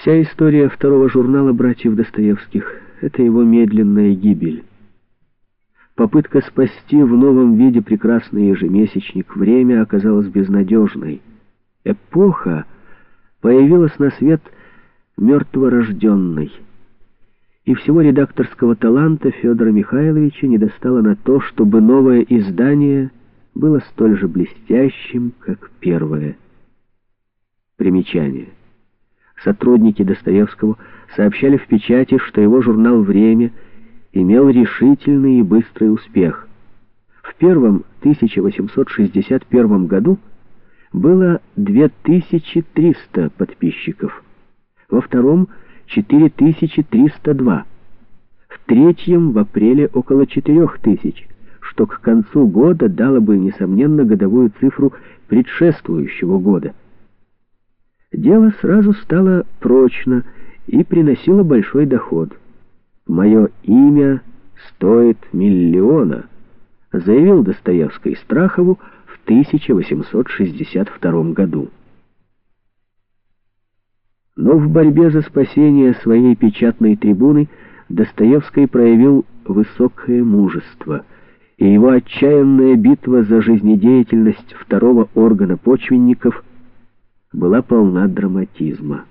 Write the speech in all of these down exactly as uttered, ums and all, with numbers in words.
Вся история второго журнала братьев Достоевских — это его медленная гибель. Попытка спасти в новом виде прекрасный ежемесячник «Время» оказалась безнадежной. «Эпоха» появилась на свет мертворожденной. И всего редакторского таланта Федора Михайловича недостало на то, чтобы новое издание было столь же блестящим, как первое. Примечание. Сотрудники Достоевского сообщали в печати, что его журнал «Время» имел решительный и быстрый успех. В первом тысяча восемьсот шестьдесят первом году было две тысячи триста подписчиков, во втором — четыре тысячи триста два, в третьем в апреле около четырех тысяч, что к концу года дало бы, несомненно, годовую цифру предшествующего года. Дело сразу стало прочно и приносило большой доход. «Мое имя стоит миллиона», заявил Достоевский Страхову в тысяча восемьсот шестьдесят втором году. Но в борьбе за спасение своей печатной трибуны Достоевский проявил высокое мужество, и его отчаянная битва за жизнедеятельность второго органа почвенников была полна драматизма.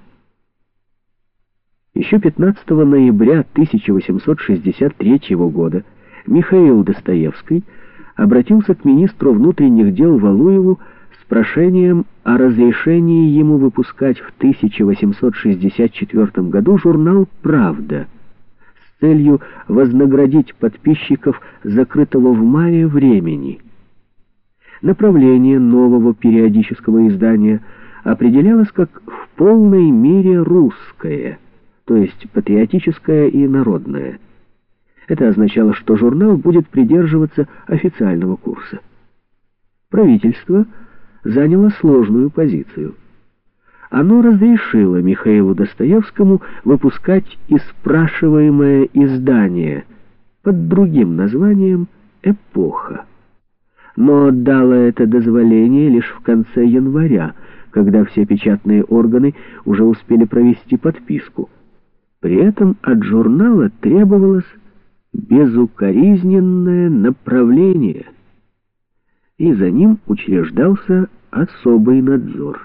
Еще пятнадцатого ноября тысяча восемьсот шестьдесят третьего года Михаил Достоевский обратился к министру внутренних дел Валуеву с прошением о разрешении ему выпускать в тысяча восемьсот шестьдесят четвёртом году журнал «Правда» с целью вознаградить подписчиков закрытого в мае «Времени». Направление нового периодического издания определялось как в полной мере русское, то есть патриотическое и народное. Это означало, что журнал будет придерживаться официального курса. Правительство заняло сложную позицию. Оно разрешило Михаилу Достоевскому выпускать и спрашиваемое издание под другим названием «Эпоха». Но дало это дозволение лишь в конце января, когда все печатные органы уже успели провести подписку. При этом от журнала требовалось безукоризненное направление, и за ним учреждался особый надзор.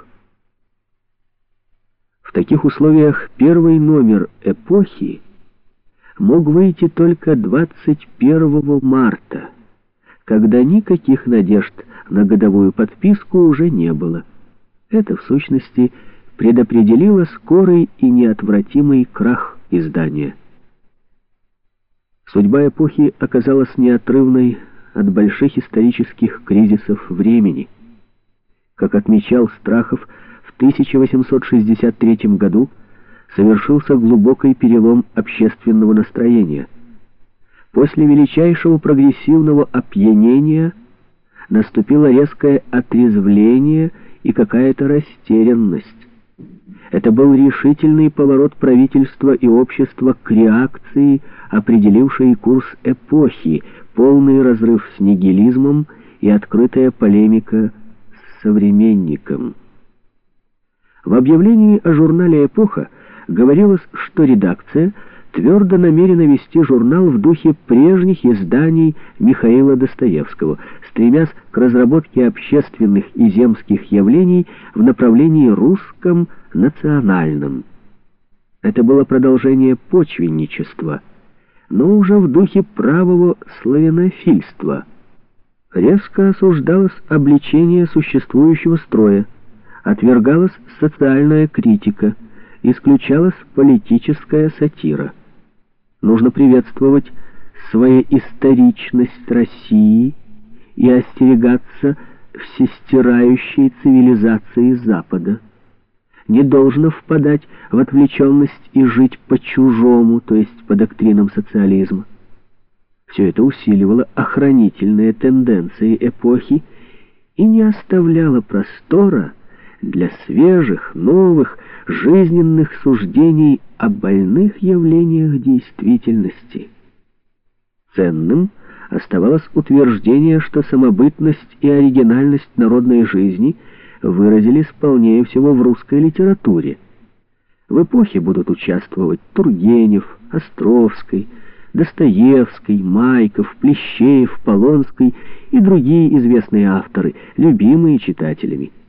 В таких условиях первый номер «Эпохи» мог выйти только двадцать первого марта, когда никаких надежд на годовую подписку уже не было. Это, в сущности, предопределило скорый и неотвратимый крах издания. Судьба «Эпохи» оказалась неотрывной от больших исторических кризисов времени. Как отмечал Страхов, в тысяча восемьсот шестьдесят третьем году совершился глубокий перелом общественного настроения. После величайшего прогрессивного опьянения наступило резкое отрезвление и какая-то растерянность. Это был решительный поворот правительства и общества к реакции, определившей курс эпохи, полный разрыв с нигилизмом и открытая полемика с современником. В объявлении о журнале «Эпоха» говорилось, что редакция твердо намерена вести журнал в духе прежних изданий Михаила Достоевского, стремясь к разработке общественных и земских явлений в направлении русском, национальном. Это было продолжение почвенничества, но уже в духе правого славянофильства. Резко осуждалось обличение существующего строя, отвергалась социальная критика, исключалась политическая сатира. Нужно приветствовать своеисторичность России и остерегаться всестирающей цивилизации Запада. Не должно впадать в отвлеченность и жить по-чужому, то есть по доктринам социализма. Все это усиливало охранительные тенденции эпохи и не оставляло простора для свежих, новых, жизненных суждений о больных явлениях действительности. Ценным оставалось утверждение, что самобытность и оригинальность народной жизни выразились полнее всего в русской литературе. В эпохе будут участвовать Тургенев, Островский, Достоевский, Майков, Плещеев, Полонский и другие известные авторы, любимые читателями.